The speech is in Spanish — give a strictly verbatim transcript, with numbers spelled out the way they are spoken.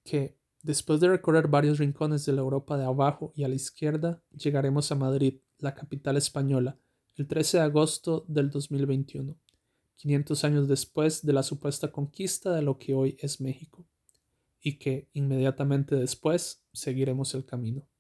que, después de recorrer varios rincones de la Europa de abajo y a la izquierda, llegaremos a Madrid, la capital española, el trece de agosto del dos mil veintiuno, quinientos años después de la supuesta conquista de lo que hoy es México, y que, inmediatamente después, seguiremos el camino.